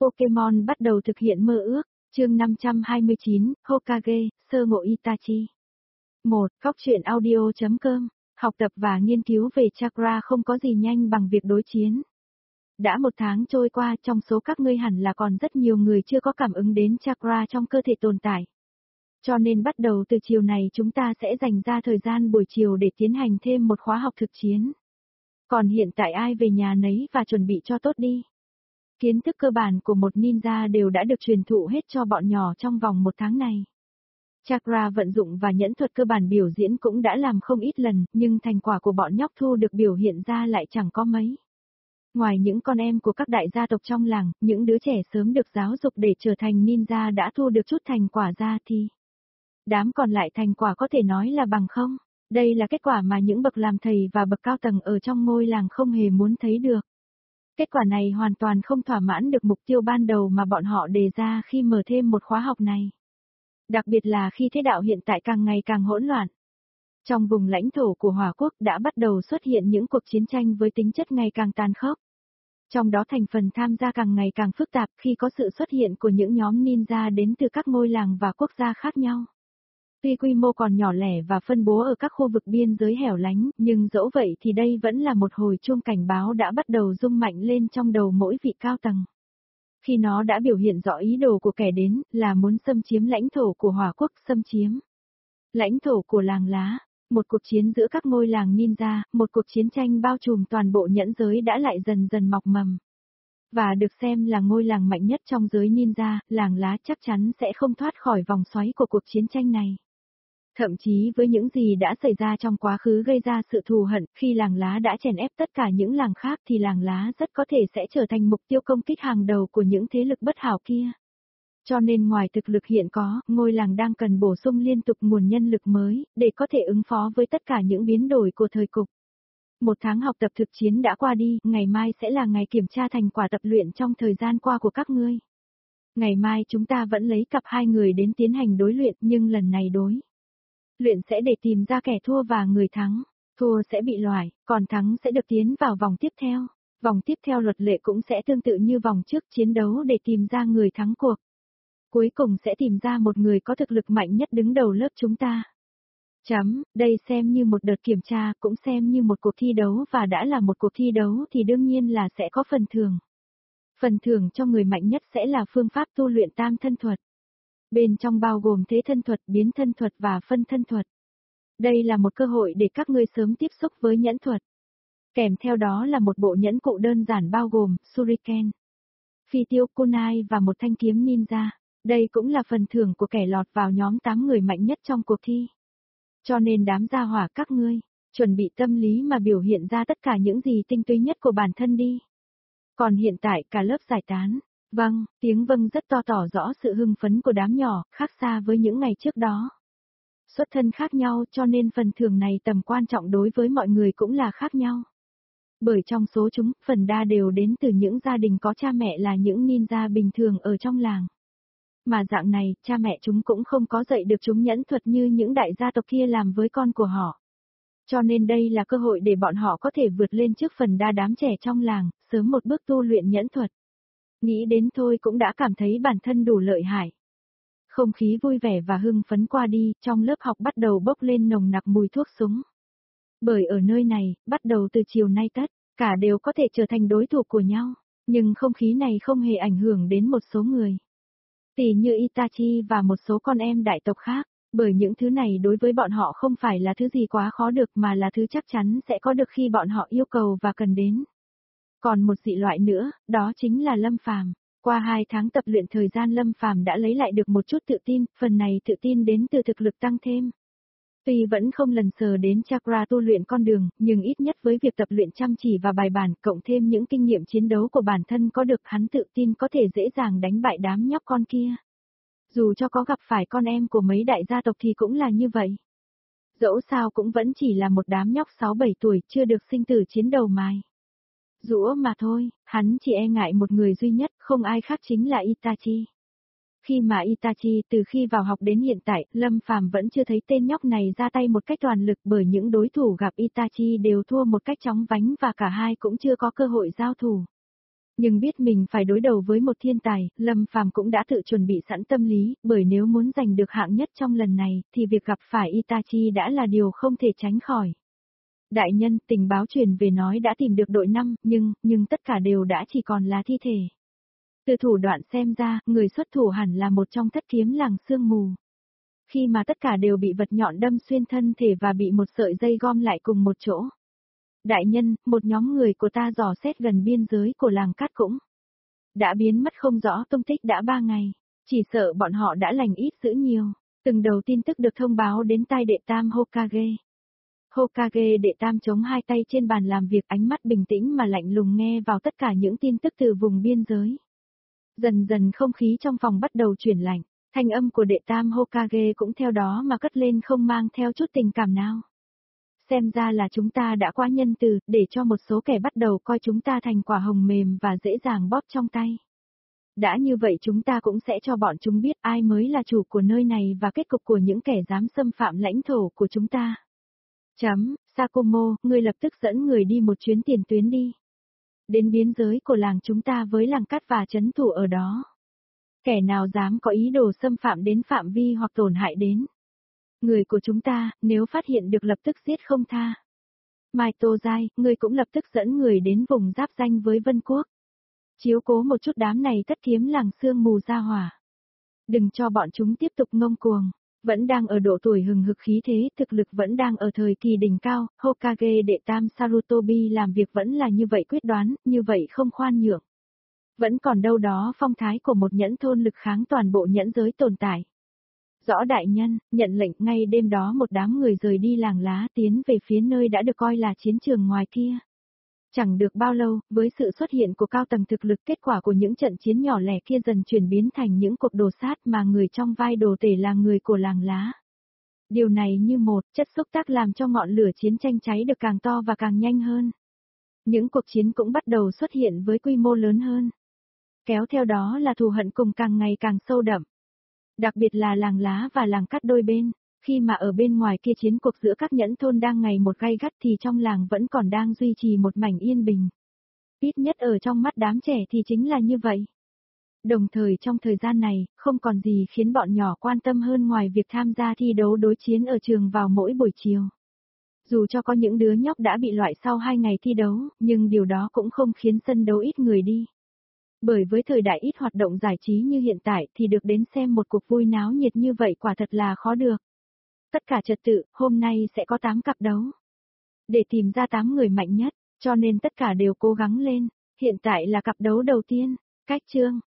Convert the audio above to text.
Pokemon bắt đầu thực hiện mơ ước, chương 529, Hokage, sơ ngộ Itachi. 1. Góc truyện audio.com, học tập và nghiên cứu về chakra không có gì nhanh bằng việc đối chiến. Đã một tháng trôi qua, trong số các ngươi hẳn là còn rất nhiều người chưa có cảm ứng đến chakra trong cơ thể tồn tại. Cho nên bắt đầu từ chiều này chúng ta sẽ dành ra thời gian buổi chiều để tiến hành thêm một khóa học thực chiến. Còn hiện tại ai về nhà nấy và chuẩn bị cho tốt đi. Kiến thức cơ bản của một ninja đều đã được truyền thụ hết cho bọn nhỏ trong vòng một tháng này. Chakra vận dụng và nhẫn thuật cơ bản biểu diễn cũng đã làm không ít lần, nhưng thành quả của bọn nhóc thu được biểu hiện ra lại chẳng có mấy. Ngoài những con em của các đại gia tộc trong làng, những đứa trẻ sớm được giáo dục để trở thành ninja đã thu được chút thành quả ra thì đám còn lại thành quả có thể nói là bằng không. Đây là kết quả mà những bậc làm thầy và bậc cao tầng ở trong ngôi làng không hề muốn thấy được. Kết quả này hoàn toàn không thỏa mãn được mục tiêu ban đầu mà bọn họ đề ra khi mở thêm một khóa học này. Đặc biệt là khi thế đạo hiện tại càng ngày càng hỗn loạn. Trong vùng lãnh thổ của Hỏa Quốc đã bắt đầu xuất hiện những cuộc chiến tranh với tính chất ngày càng tàn khốc. Trong đó thành phần tham gia càng ngày càng phức tạp khi có sự xuất hiện của những nhóm ninja đến từ các ngôi làng và quốc gia khác nhau. Tuy quy mô còn nhỏ lẻ và phân bố ở các khu vực biên giới hẻo lánh, nhưng dẫu vậy thì đây vẫn là một hồi chuông cảnh báo đã bắt đầu rung mạnh lên trong đầu mỗi vị cao tầng. Khi nó đã biểu hiện rõ ý đồ của kẻ đến, là muốn xâm chiếm lãnh thổ của Hỏa Quốc, xâm chiếm lãnh thổ của làng lá, một cuộc chiến giữa các ngôi làng ninja, một cuộc chiến tranh bao trùm toàn bộ nhẫn giới đã lại dần dần mọc mầm. Và được xem là ngôi làng mạnh nhất trong giới ninja, làng lá chắc chắn sẽ không thoát khỏi vòng xoáy của cuộc chiến tranh này. Thậm chí với những gì đã xảy ra trong quá khứ gây ra sự thù hận, khi làng lá đã chèn ép tất cả những làng khác thì làng lá rất có thể sẽ trở thành mục tiêu công kích hàng đầu của những thế lực bất hảo kia. Cho nên ngoài thực lực hiện có, ngôi làng đang cần bổ sung liên tục nguồn nhân lực mới, để có thể ứng phó với tất cả những biến đổi của thời cục. Một tháng học tập thực chiến đã qua đi, ngày mai sẽ là ngày kiểm tra thành quả tập luyện trong thời gian qua của các ngươi. Ngày mai chúng ta vẫn lấy cặp 2 người đến tiến hành đối luyện, nhưng lần này đối luyện sẽ để tìm ra kẻ thua và người thắng. Thua sẽ bị loại, còn thắng sẽ được tiến vào vòng tiếp theo. Vòng tiếp theo luật lệ cũng sẽ tương tự như vòng trước, chiến đấu để tìm ra người thắng cuộc. Cuối cùng sẽ tìm ra một người có thực lực mạnh nhất đứng đầu lớp chúng ta. Đây xem như một đợt kiểm tra, cũng xem như một cuộc thi đấu, và đã là một cuộc thi đấu thì đương nhiên là sẽ có phần thưởng. Phần thưởng cho người mạnh nhất sẽ là phương pháp tu luyện tam thân thuật. Bên trong bao gồm thế thân thuật, biến thân thuật và phân thân thuật. Đây là một cơ hội để các ngươi sớm tiếp xúc với nhẫn thuật. Kèm theo đó là một bộ nhẫn cụ đơn giản bao gồm Shuriken, phi tiêu, kunai và một thanh kiếm ninja. Đây cũng là phần thưởng của kẻ lọt vào nhóm 8 người mạnh nhất trong cuộc thi. Cho nên đám gia hỏa các ngươi, chuẩn bị tâm lý mà biểu hiện ra tất cả những gì tinh túy nhất của bản thân đi. Còn hiện tại cả lớp giải tán. Vâng, tiếng vâng rất to tỏ rõ sự hưng phấn của đám nhỏ, khác xa với những ngày trước đó. Xuất thân khác nhau cho nên phần thưởng này tầm quan trọng đối với mọi người cũng là khác nhau. Bởi trong số chúng, phần đa đều đến từ những gia đình có cha mẹ là những ninja bình thường ở trong làng. Mà dạng này, cha mẹ chúng cũng không có dạy được chúng nhẫn thuật như những đại gia tộc kia làm với con của họ. Cho nên đây là cơ hội để bọn họ có thể vượt lên trước phần đa đám trẻ trong làng, sớm một bước tu luyện nhẫn thuật. Nghĩ đến thôi cũng đã cảm thấy bản thân đủ lợi hại. Không khí vui vẻ và hưng phấn qua đi, trong lớp học bắt đầu bốc lên nồng nặc mùi thuốc súng. Bởi ở nơi này, bắt đầu từ chiều nay tất cả đều có thể trở thành đối thủ của nhau, nhưng không khí này không hề ảnh hưởng đến một số người. Tỷ như Itachi và một số con em đại tộc khác, bởi những thứ này đối với bọn họ không phải là thứ gì quá khó được mà là thứ chắc chắn sẽ có được khi bọn họ yêu cầu và cần đến. Còn một dị loại nữa, đó chính là Lâm Phàm. Qua 2 tháng tập luyện thời gian Lâm Phàm đã lấy lại được một chút tự tin, phần này tự tin đến từ thực lực tăng thêm. Tuy vẫn không lần sờ đến chakra tu luyện con đường, nhưng ít nhất với việc tập luyện chăm chỉ và bài bản, cộng thêm những kinh nghiệm chiến đấu của bản thân có được, hắn tự tin có thể dễ dàng đánh bại đám nhóc con kia. Dù cho có gặp phải con em của mấy đại gia tộc thì cũng là như vậy. Dẫu sao cũng vẫn chỉ là một đám nhóc 6-7 tuổi chưa được sinh tử chiến đầu mài giũa mà thôi, hắn chỉ e ngại một người duy nhất, không ai khác chính là Itachi. Khi mà Itachi từ khi vào học đến hiện tại, Lâm Phàm vẫn chưa thấy tên nhóc này ra tay một cách toàn lực, bởi những đối thủ gặp Itachi đều thua một cách chóng vánh và cả hai cũng chưa có cơ hội giao thủ. Nhưng biết mình phải đối đầu với một thiên tài, Lâm Phàm cũng đã tự chuẩn bị sẵn tâm lý, bởi nếu muốn giành được hạng nhất trong lần này, thì việc gặp phải Itachi đã là điều không thể tránh khỏi. Đại nhân, tình báo truyền về nói đã tìm được đội 5, nhưng tất cả đều đã chỉ còn là thi thể. Từ thủ đoạn xem ra, người xuất thủ hẳn là một trong thất kiếm làng sương mù. Khi mà tất cả đều bị vật nhọn đâm xuyên thân thể và bị một sợi dây gom lại cùng một chỗ. Đại nhân, một nhóm người của ta dò xét gần biên giới của làng cát cũng đã biến mất không rõ tung tích đã 3 ngày. Chỉ sợ bọn họ đã lành ít dữ nhiều. Từng đầu tin tức được thông báo đến tai đệ tam Hokage. Hokage đệ tam chống hai tay trên bàn làm việc, ánh mắt bình tĩnh mà lạnh lùng nghe vào tất cả những tin tức từ vùng biên giới. Dần dần không khí trong phòng bắt đầu chuyển lạnh, thanh âm của đệ tam Hokage cũng theo đó mà cất lên không mang theo chút tình cảm nào. Xem ra là chúng ta đã quá nhân từ, để cho một số kẻ bắt đầu coi chúng ta thành quả hồng mềm và dễ dàng bóp trong tay. Đã như vậy chúng ta cũng sẽ cho bọn chúng biết ai mới là chủ của nơi này và kết cục của những kẻ dám xâm phạm lãnh thổ của chúng ta. Sakumo, ngươi lập tức dẫn người đi một chuyến tiền tuyến đi. Đến biên giới của làng chúng ta với làng cát và trấn thủ ở đó. Kẻ nào dám có ý đồ xâm phạm đến phạm vi hoặc tổn hại đến người của chúng ta, nếu phát hiện được lập tức giết không tha. Mai Tô Giai, ngươi cũng lập tức dẫn người đến vùng giáp danh với Vân Quốc. Chiếu cố một chút đám này thất kiếm làng sương mù ra hỏa. Đừng cho bọn chúng tiếp tục ngông cuồng. Vẫn đang ở độ tuổi hừng hực khí thế, thực lực vẫn đang ở thời kỳ đỉnh cao, Hokage đệ tam Sarutobi làm việc vẫn là như vậy quyết đoán, như vậy không khoan nhượng. Vẫn còn đâu đó phong thái của một nhẫn thôn lực kháng toàn bộ nhẫn giới tồn tại. Rõ đại nhân, nhận lệnh ngay đêm đó một đám người rời đi làng lá tiến về phía nơi đã được coi là chiến trường ngoài kia. Chẳng được bao lâu, với sự xuất hiện của cao tầng thực lực, kết quả của những trận chiến nhỏ lẻ kia dần chuyển biến thành những cuộc đồ sát mà người trong vai đồ tể là người của làng lá. Điều này như một chất xúc tác làm cho ngọn lửa chiến tranh cháy được càng to và càng nhanh hơn. Những cuộc chiến cũng bắt đầu xuất hiện với quy mô lớn hơn. Kéo theo đó là thù hận cùng càng ngày càng sâu đậm. Đặc biệt là làng lá và làng cát đôi bên, khi mà ở bên ngoài kia chiến cuộc giữa các nhẫn thôn đang ngày một gay gắt thì trong làng vẫn còn đang duy trì một mảnh yên bình. Ít nhất ở trong mắt đám trẻ thì chính là như vậy. Đồng thời trong thời gian này, không còn gì khiến bọn nhỏ quan tâm hơn ngoài việc tham gia thi đấu đối chiến ở trường vào mỗi buổi chiều. Dù cho có những đứa nhóc đã bị loại sau 2 ngày thi đấu, nhưng điều đó cũng không khiến sân đấu ít người đi. Bởi với thời đại ít hoạt động giải trí như hiện tại thì được đến xem một cuộc vui náo nhiệt như vậy quả thật là khó được. Tất cả trật tự, hôm nay sẽ có 8 cặp đấu. Để tìm ra 8 người mạnh nhất, cho nên tất cả đều cố gắng lên. Hiện tại là cặp đấu đầu tiên, cách chương.